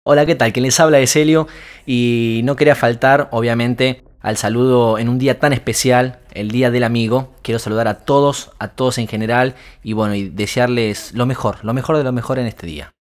Hola, ¿qué tal? Quien les habla es Helio y no quería faltar, obviamente, al saludo en un día tan especial, el Día del Amigo. Quiero saludar a todos en general y bueno, y desearles lo mejor de lo mejor en este día.